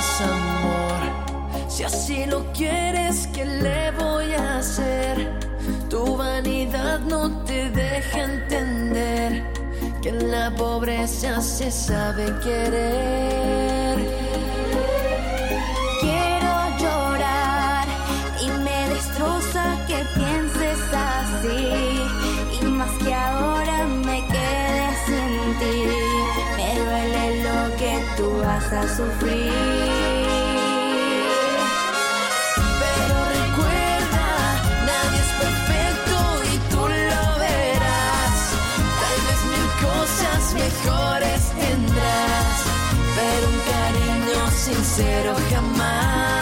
más amor. Si así lo quieres, ¿qué le voy a hacer? Tu vanidad no te deja entender que en la pobreza se sabe querer. Quiero llorar y me destroza que pienses así. Y más que ahora me quedé sin ti, me duele lo que tú vas a sufrir. Pero recuerda, nadie es perfecto y tú lo verás. Tal vez 1000 cosas mejores tendrás, pero un cariño sincero jamás.